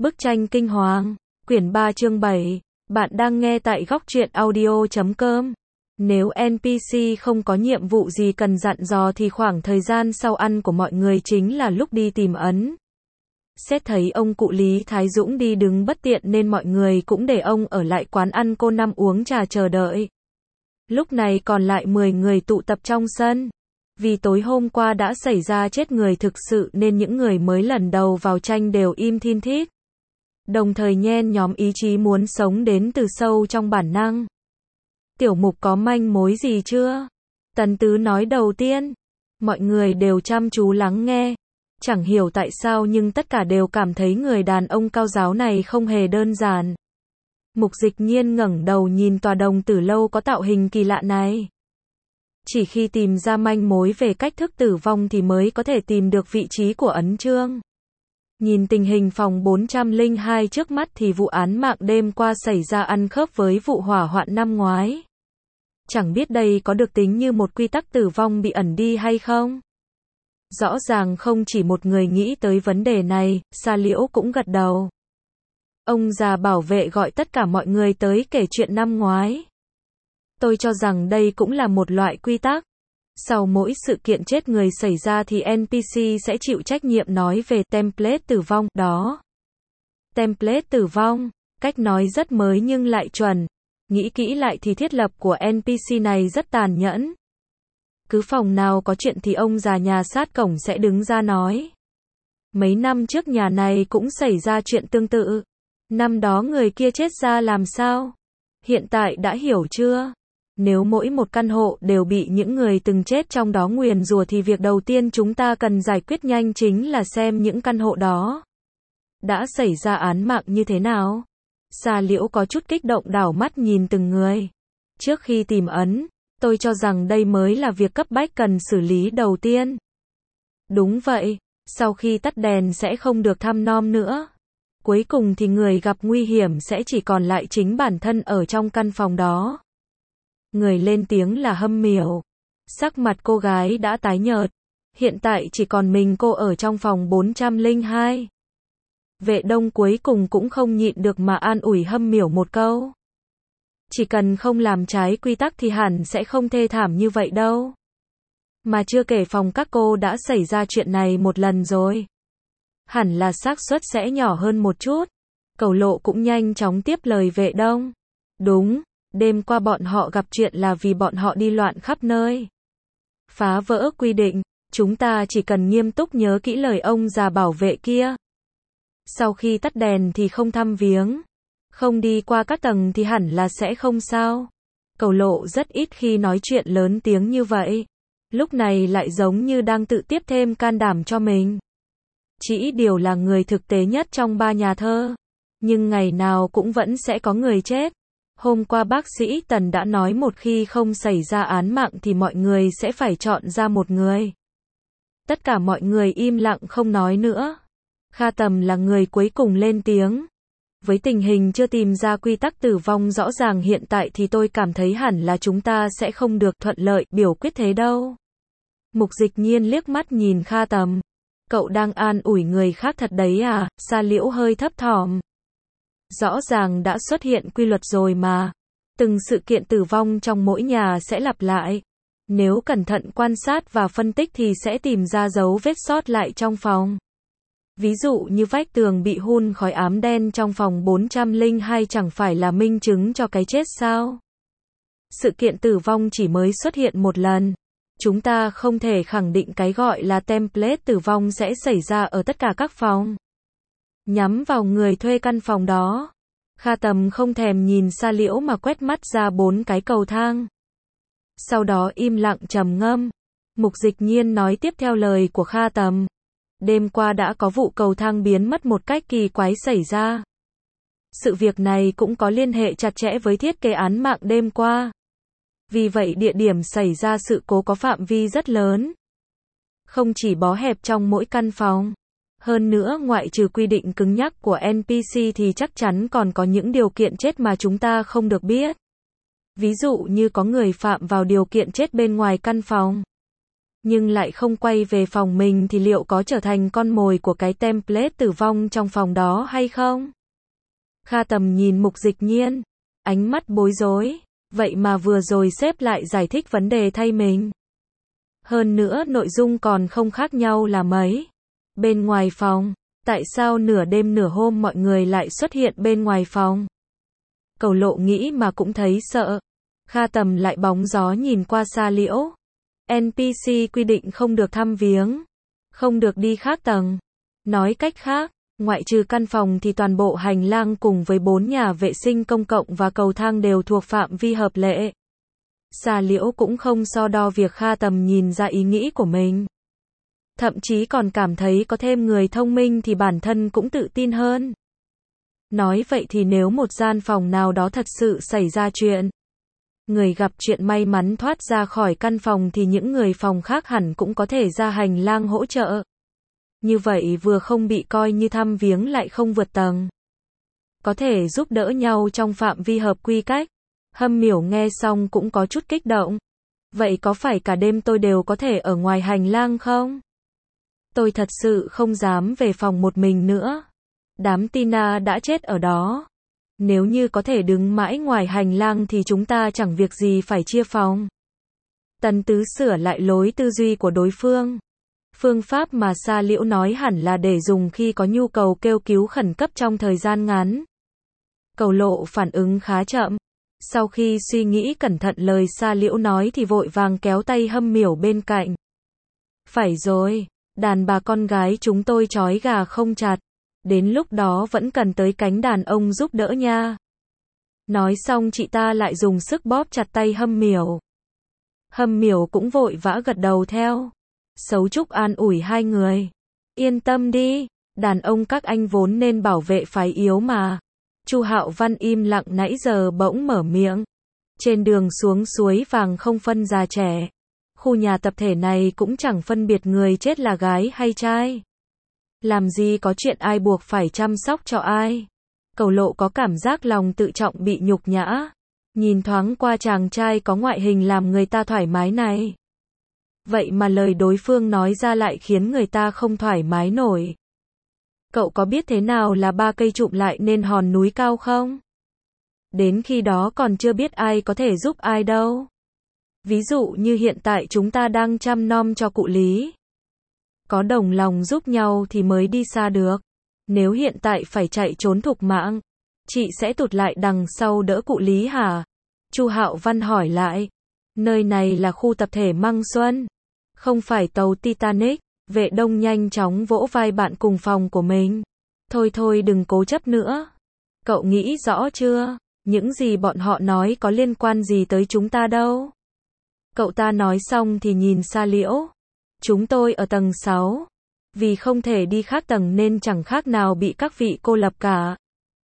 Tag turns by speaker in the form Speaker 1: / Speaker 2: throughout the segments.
Speaker 1: Bức tranh kinh hoàng, quyển 3 chương 7, bạn đang nghe tại góc truyện audio.com. Nếu NPC không có nhiệm vụ gì cần dặn dò thì khoảng thời gian sau ăn của mọi người chính là lúc đi tìm ấn. Xét thấy ông cụ Lý Thái Dũng đi đứng bất tiện nên mọi người cũng để ông ở lại quán ăn cô Năm uống trà chờ đợi. Lúc này còn lại 10 người tụ tập trong sân. Vì tối hôm qua đã xảy ra chết người thực sự nên những người mới lần đầu vào tranh đều im thin thít. Đồng thời nhen nhóm ý chí muốn sống đến từ sâu trong bản năng. Tiểu Mục có manh mối gì chưa? Tần Tứ nói đầu tiên. Mọi người đều chăm chú lắng nghe. Chẳng hiểu tại sao nhưng tất cả đều cảm thấy người đàn ông cao giáo này không hề đơn giản. Mục Dịch Nhiên ngẩng đầu nhìn tòa đồng tử lâu có tạo hình kỳ lạ này. Chỉ khi tìm ra manh mối về cách thức tử vong thì mới có thể tìm được vị trí của ấn chương. Nhìn tình hình phòng 402 trước mắt thì vụ án mạng đêm qua xảy ra ăn khớp với vụ hỏa hoạn năm ngoái. Chẳng biết đây có được tính như một quy tắc tử vong bị ẩn đi hay không? Rõ ràng không chỉ một người nghĩ tới vấn đề này, Sa Liễu cũng gật đầu. Ông già bảo vệ gọi tất cả mọi người tới kể chuyện năm ngoái. Tôi cho rằng đây cũng là một loại quy tắc. Sau mỗi sự kiện chết người xảy ra thì NPC sẽ chịu trách nhiệm nói về template tử vong đó. Template tử vong, cách nói rất mới nhưng lại chuẩn. Nghĩ kỹ lại thì thiết lập của NPC này rất tàn nhẫn. Cứ phòng nào có chuyện thì ông già nhà sát cổng sẽ đứng ra nói. Mấy năm trước nhà này cũng xảy ra chuyện tương tự. Năm đó người kia chết ra làm sao? Hiện tại đã hiểu chưa? Nếu mỗi một căn hộ đều bị những người từng chết trong đó nguyền rủa thì việc đầu tiên chúng ta cần giải quyết nhanh chính là xem những căn hộ đó đã xảy ra án mạng như thế nào. Sa Liễu có chút kích động đảo mắt nhìn từng người. Trước khi tìm ấn, tôi cho rằng đây mới là việc cấp bách cần xử lý đầu tiên. Đúng vậy, sau khi tắt đèn sẽ không được thăm nom nữa. Cuối cùng thì người gặp nguy hiểm sẽ chỉ còn lại chính bản thân ở trong căn phòng đó. Người lên tiếng là Hâm Miểu. Sắc mặt cô gái đã tái nhợt. Hiện tại chỉ còn mình cô ở trong phòng 402. Vệ Đông cuối cùng cũng không nhịn được mà an ủi Hâm Miểu một câu. Chỉ cần không làm trái quy tắc thì hẳn sẽ không thê thảm như vậy đâu. Mà chưa kể phòng các cô đã xảy ra chuyện này một lần rồi. Hẳn là xác suất sẽ nhỏ hơn một chút. Cẩu Lộ cũng nhanh chóng tiếp lời Vệ Đông. Đúng. Đêm qua bọn họ gặp chuyện là vì bọn họ đi loạn khắp nơi. Phá vỡ quy định, chúng ta chỉ cần nghiêm túc nhớ kỹ lời ông già bảo vệ kia. Sau khi tắt đèn thì không thăm viếng, không đi qua các tầng thì hẳn là sẽ không sao. Cẩu Lộ rất ít khi nói chuyện lớn tiếng như vậy. Lúc này lại giống như đang tự tiếp thêm can đảm cho mình. Chỉ điều là người thực tế nhất trong ba nhà thơ. Nhưng ngày nào cũng vẫn sẽ có người chết. Hôm qua bác sĩ Tần đã nói một khi không xảy ra án mạng thì mọi người sẽ phải chọn ra một người. Tất cả mọi người im lặng không nói nữa. Kha Tầm là người cuối cùng lên tiếng. Với tình hình chưa tìm ra quy tắc tử vong rõ ràng hiện tại thì tôi cảm thấy hẳn là chúng ta sẽ không được thuận lợi biểu quyết thế đâu. Mục Dịch Nhiên liếc mắt nhìn Kha Tầm. Cậu đang an ủi người khác thật đấy à? Sa Liễu hơi thấp thỏm. Rõ ràng đã xuất hiện quy luật rồi mà. Từng sự kiện tử vong trong mỗi nhà sẽ lặp lại. Nếu cẩn thận quan sát và phân tích thì sẽ tìm ra dấu vết sót lại trong phòng. Ví dụ như vách tường bị hun khói ám đen trong phòng 402 chẳng phải là minh chứng cho cái chết sao? Sự kiện tử vong chỉ mới xuất hiện một lần. Chúng ta không thể khẳng định cái gọi là template tử vong sẽ xảy ra ở tất cả các phòng. Nhắm vào người thuê căn phòng đó. Kha Tầm không thèm nhìn Sa Liễu mà quét mắt ra 4 cái cầu thang. Sau đó im lặng trầm ngâm. Mục Dịch Nhiên nói tiếp theo lời của Kha Tầm. Đêm qua đã có vụ cầu thang biến mất một cách kỳ quái xảy ra. Sự việc này cũng có liên hệ chặt chẽ với thiết kế án mạng đêm qua. Vì vậy địa điểm xảy ra sự cố có phạm vi rất lớn. Không chỉ bó hẹp trong mỗi căn phòng. Hơn nữa ngoại trừ quy định cứng nhắc của NPC thì chắc chắn còn có những điều kiện chết mà chúng ta không được biết. Ví dụ như có người phạm vào điều kiện chết bên ngoài căn phòng. nhưng lại không quay về phòng mình thì liệu có trở thành con mồi của cái template tử vong trong phòng đó hay không? Kha Tầm nhìn Mục Dịch Nhiên, ánh mắt bối rối, vậy mà vừa rồi sếp lại giải thích vấn đề thay mình. Hơn nữa nội dung còn không khác nhau là mấy. Bên ngoài phòng, tại sao nửa đêm nửa hôm mọi người lại xuất hiện bên ngoài phòng? Cầu Lộ nghĩ mà cũng thấy sợ. Kha Tầm lại bóng gió nhìn qua Sa Liễu. NPC quy định không được thăm viếng, không được đi khác tầng. Nói cách khác, ngoại trừ căn phòng thì toàn bộ hành lang cùng với 4 nhà vệ sinh công cộng và cầu thang đều thuộc phạm vi hợp lệ. Sa Liễu cũng không so đo việc Kha Tầm nhìn ra ý nghĩ của mình. Thậm chí còn cảm thấy có thêm người thông minh thì bản thân cũng tự tin hơn. Nói vậy thì nếu một gian phòng nào đó thật sự xảy ra chuyện, người gặp chuyện may mắn thoát ra khỏi căn phòng thì những người phòng khác hẳn cũng có thể ra hành lang hỗ trợ. Như vậy vừa không bị coi như thăm viếng lại không vượt tầng. Có thể giúp đỡ nhau trong phạm vi hợp quy cách. Hâm Miểu nghe xong cũng có chút kích động. Vậy có phải cả đêm tôi đều có thể ở ngoài hành lang không? Tôi thật sự không dám về phòng một mình nữa. Đám Tina đã chết ở đó. Nếu như có thể đứng mãi ngoài hành lang thì chúng ta chẳng việc gì phải chia phòng. Tần Tứ sửa lại lối tư duy của đối phương. Phương pháp mà Sa Liễu nói hẳn là để dùng khi có nhu cầu kêu cứu khẩn cấp trong thời gian ngắn. Cầu Lộ phản ứng khá chậm. Sau khi suy nghĩ cẩn thận lời Sa Liễu nói thì vội vàng kéo tay Hâm Miểu bên cạnh. Phải rồi, đàn bà con gái chúng tôi trói gà không chặt. Đến lúc đó vẫn cần tới cánh đàn ông giúp đỡ nha. Nói xong chị ta lại dùng sức bóp chặt tay Hâm Miểu. Hâm Miểu cũng vội vã gật đầu theo. Sấu Trúc an ủi hai người. Yên tâm đi, đàn ông các anh vốn nên bảo vệ phái yếu mà. Chu Hạo Văn im lặng nãy giờ bỗng mở miệng. Trên đường xuống suối vàng không phân già trẻ. Khu nhà tập thể này cũng chẳng phân biệt người chết là gái hay trai. Làm gì có chuyện ai buộc phải chăm sóc cho ai. Cầu Lộ có cảm giác lòng tự trọng bị nhục nhã. Nhìn thoáng qua chàng trai có ngoại hình làm người ta thoải mái này. Vậy mà lời đối phương nói ra lại khiến người ta không thoải mái nổi. Cậu có biết thế nào là 3 cây chụm lại nên hòn núi cao không? Đến khi đó còn chưa biết ai có thể giúp ai đâu. Ví dụ như hiện tại chúng ta đang chăm nom cho cụ Lý. Có đồng lòng giúp nhau thì mới đi xa được. Nếu hiện tại phải chạy trốn thục mạng, chị sẽ tụt lại đằng sau đỡ cụ Lý hả? Chu Hạo Văn hỏi lại. Nơi này là khu tập thể Măng Xuân, không phải tàu Titanic. Vệ Đông nhanh chóng vỗ vai bạn cùng phòng của mình. Thôi thôi đừng cố chấp nữa. Cậu nghĩ rõ chưa? Những gì bọn họ nói có liên quan gì tới chúng ta đâu. Cậu ta nói xong thì nhìn Sa Liễu. Chúng tôi ở tầng 6. Vì không thể đi khác tầng nên chẳng khác nào bị các vị cô lập cả.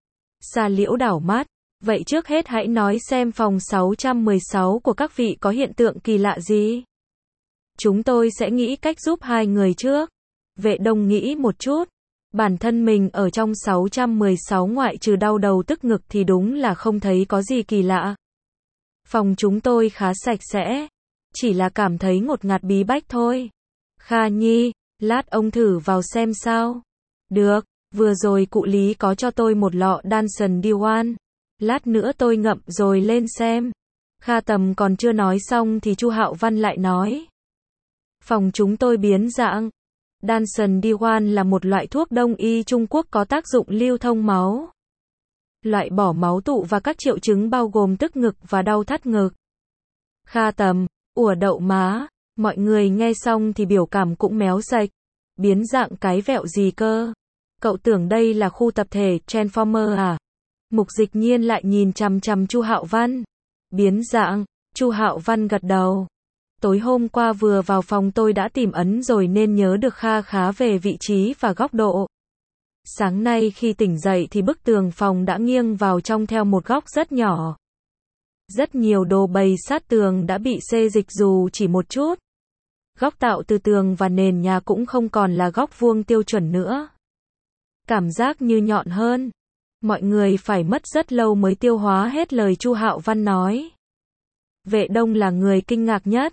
Speaker 1: Sa Liễu đảo mắt. Vậy trước hết hãy nói xem phòng 616 của các vị có hiện tượng kỳ lạ gì? Chúng tôi sẽ nghĩ cách giúp hai người trước. Vệ Đông nghĩ một chút. Bản thân mình ở trong 616 ngoại trừ đau đầu tức ngực thì đúng là không thấy có gì kỳ lạ. Phòng chúng tôi khá sạch sẽ. Chỉ là cảm thấy ngột ngạt bí bách thôi. Kha Nhi, lát ông thử vào xem sao. Được, vừa rồi cụ Lý có cho tôi một lọ Danson Diwan. Lát nữa tôi ngậm rồi lên xem. Kha Tầm còn chưa nói xong thì Chu Hạo Văn lại nói. Phòng chúng tôi biến dạng. Danson Diwan là một loại thuốc đông y Trung Quốc có tác dụng lưu thông máu. Loại bỏ máu tụ và các triệu chứng bao gồm tức ngực và đau thắt ngực. Kha Tầm, ủa đậu má. Mọi người nghe xong thì biểu cảm cũng méo sạch. Biến dạng cái vẹo gì cơ? Cậu tưởng đây là khu tập thể Transformer à? Mục Dịch Nhiên lại nhìn chằm chằm Chu Hạo Văn. Biến dạng, Chu Hạo Văn gật đầu. Tối hôm qua vừa vào phòng tôi đã tìm ấn rồi nên nhớ được kha khá về vị trí và góc độ. Sáng nay khi tỉnh dậy thì bức tường phòng đã nghiêng vào trong theo một góc rất nhỏ. Rất nhiều đồ bày sát tường đã bị xê dịch dù chỉ một chút. Góc tạo từ tường và nền nhà cũng không còn là góc vuông tiêu chuẩn nữa. Cảm giác như nhọn hơn. Mọi người phải mất rất lâu mới tiêu hóa hết lời Chu Hạo Văn nói. Vệ Đông là người kinh ngạc nhất.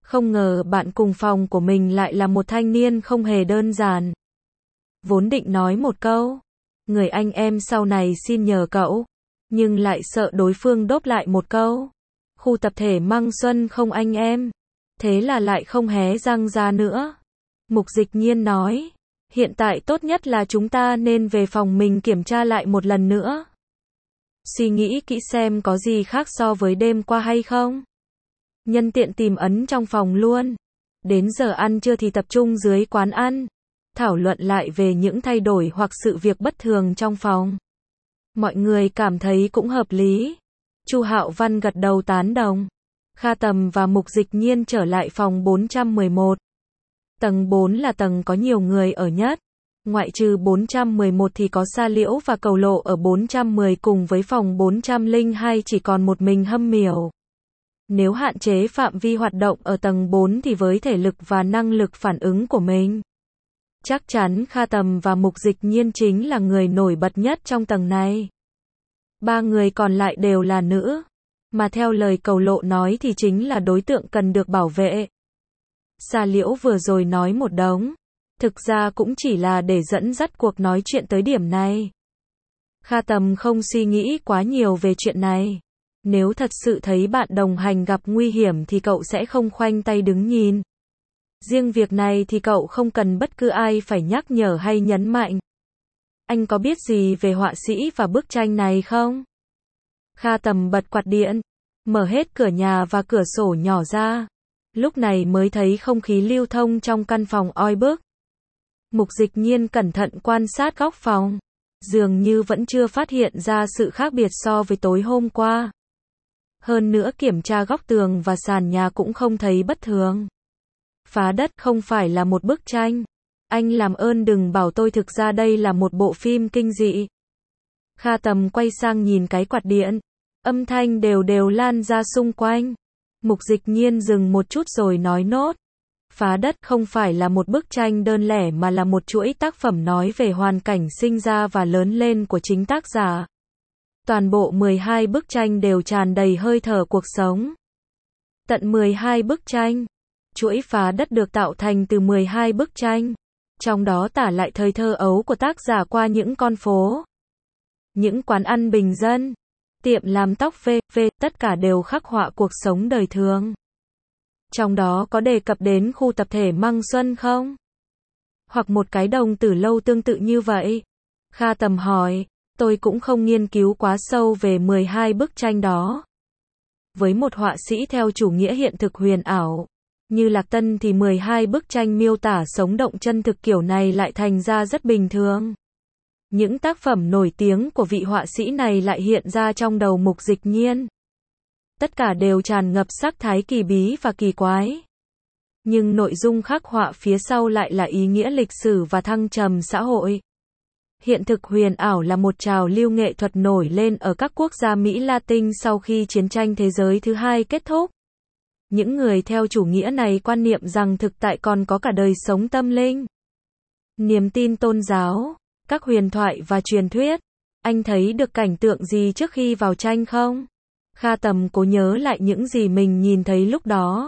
Speaker 1: Không ngờ bạn cùng phòng của mình lại là một thanh niên không hề đơn giản. Vốn định nói một câu, người anh em sau này xin nhờ cậu, nhưng lại sợ đối phương đốp lại một câu, khu tập thể Măng Xuân không anh em. Thế là lại không hé răng ra nữa. Mục Dịch Nhiên nói, hiện tại tốt nhất là chúng ta nên về phòng mình kiểm tra lại một lần nữa. Suy nghĩ kỹ xem có gì khác so với đêm qua hay không. Nhân tiện tìm ấn trong phòng luôn. Đến giờ ăn trưa thì tập trung dưới quán ăn, thảo luận lại về những thay đổi hoặc sự việc bất thường trong phòng. Mọi người cảm thấy cũng hợp lý. Chu Hạo Văn gật đầu tán đồng. Kha Tầm và Mục Dịch Nhiên trở lại phòng 411. Tầng 4 là tầng có nhiều người ở nhất. Ngoại trừ 411 thì có Sa Liễu và Cầu Lộ ở 410 cùng với phòng 402 chỉ còn một mình Hâm Miểu. Nếu hạn chế phạm vi hoạt động ở tầng 4 thì với thể lực và năng lực phản ứng của mình, chắc chắn Kha Tầm và Mục Dịch Nhiên chính là người nổi bật nhất trong tầng này. Ba người còn lại đều là nữ, mà theo lời Cầu Lộ nói thì chính là đối tượng cần được bảo vệ. Sa Liễu vừa rồi nói một đống, thực ra cũng chỉ là để dẫn dắt cuộc nói chuyện tới điểm này. Kha Tầm không suy nghĩ quá nhiều về chuyện này. Nếu thật sự thấy bạn đồng hành gặp nguy hiểm thì cậu sẽ không khoanh tay đứng nhìn. Riêng việc này thì cậu không cần bất cứ ai phải nhắc nhở hay nhấn mạnh. Anh có biết gì về họa sĩ và bức tranh này không? Kha Tầm bật quạt điện, mở hết cửa nhà và cửa sổ nhỏ ra. Lúc này mới thấy không khí lưu thông trong căn phòng oi bức. Mục Dịch Nhiên cẩn thận quan sát góc phòng. Dường như vẫn chưa phát hiện ra sự khác biệt so với tối hôm qua. Hơn nữa kiểm tra góc tường và sàn nhà cũng không thấy bất thường. Phá đất không phải là một bức tranh. Anh làm ơn đừng bảo tôi thực ra đây là một bộ phim kinh dị. Kha Tầm quay sang nhìn cái quạt điện. Âm thanh đều đều lan ra xung quanh. Mục Dịch Nhiên dừng một chút rồi nói nốt. Phá đất không phải là một bức tranh đơn lẻ mà là một chuỗi tác phẩm nói về hoàn cảnh sinh ra và lớn lên của chính tác giả. Toàn bộ 12 bức tranh đều tràn đầy hơi thở cuộc sống. Tận 12 bức tranh. Chuỗi Phá đất được tạo thành từ 12 bức tranh. Trong đó tả lại thời thơ ấu của tác giả qua những con phố, những quán ăn bình dân, tiệm làm tóc v.v. tất cả đều khắc họa cuộc sống đời thường. Trong đó có đề cập đến khu tập thể Măng Xuân không? Hoặc một cái đồng tử lâu tương tự như vậy? Kha Tầm hỏi, tôi cũng không nghiên cứu quá sâu về 12 bức tranh đó. Với một họa sĩ theo chủ nghĩa hiện thực huyền ảo, như Lạc Tân thì 12 bức tranh miêu tả sống động chân thực kiểu này lại thành ra rất bình thường. Những tác phẩm nổi tiếng của vị họa sĩ này lại hiện ra trong đầu Mục Dịch Nhiên. Tất cả đều tràn ngập sắc thái kỳ bí và kỳ quái. Nhưng nội dung khắc họa phía sau lại là ý nghĩa lịch sử và thăng trầm xã hội. Hiện thực huyền ảo là một trào lưu nghệ thuật nổi lên ở các quốc gia Mỹ Latin sau khi chiến tranh thế giới thứ hai kết thúc. Những người theo chủ nghĩa này quan niệm rằng thực tại còn có cả đời sống tâm linh, niềm tin tôn giáo, các huyền thoại và truyền thuyết. Anh thấy được cảnh tượng gì trước khi vào tranh không? Kha Tầm cố nhớ lại những gì mình nhìn thấy lúc đó.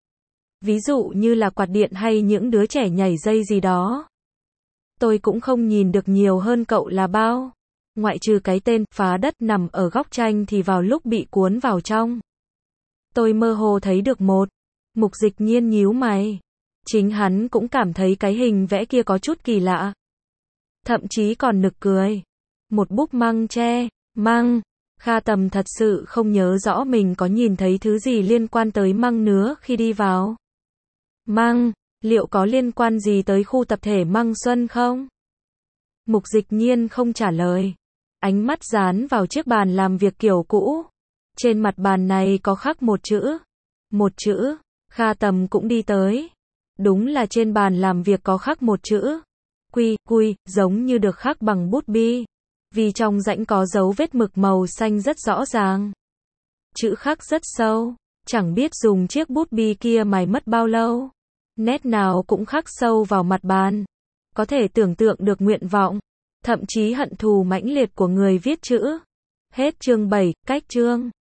Speaker 1: Ví dụ như là quạt điện hay những đứa trẻ nhảy dây gì đó. Tôi cũng không nhìn được nhiều hơn cậu là bao. Ngoại trừ cái tên Phá đất nằm ở góc tranh thì vào lúc bị cuốn vào trong, tôi mơ hồ thấy được một. Mục Dịch Nhiên nhíu mày. Chính hắn cũng cảm thấy cái hình vẽ kia có chút kỳ lạ. Thậm chí còn nực cười. Một búp măng tre, măng. Kha Tầm thật sự không nhớ rõ mình có nhìn thấy thứ gì liên quan tới măng nữa khi đi vào. Măng, liệu có liên quan gì tới khu tập thể Măng Xuân không? Mục Dịch Nhiên không trả lời. Ánh mắt dán vào chiếc bàn làm việc kiểu cũ. Trên mặt bàn này có khắc một chữ. Một chữ. Kha Tầm cũng đi tới. Đúng là trên bàn làm việc có khắc một chữ. Quy, giống như được khắc bằng bút bi. Vì trong rãnh có dấu vết mực màu xanh rất rõ ràng. Chữ khắc rất sâu. Chẳng biết dùng chiếc bút bi kia mài mất bao lâu. Nét nào cũng khắc sâu vào mặt bàn. Có thể tưởng tượng được nguyện vọng, thậm chí hận thù mãnh liệt của người viết chữ. Hết chương 7, cách chương.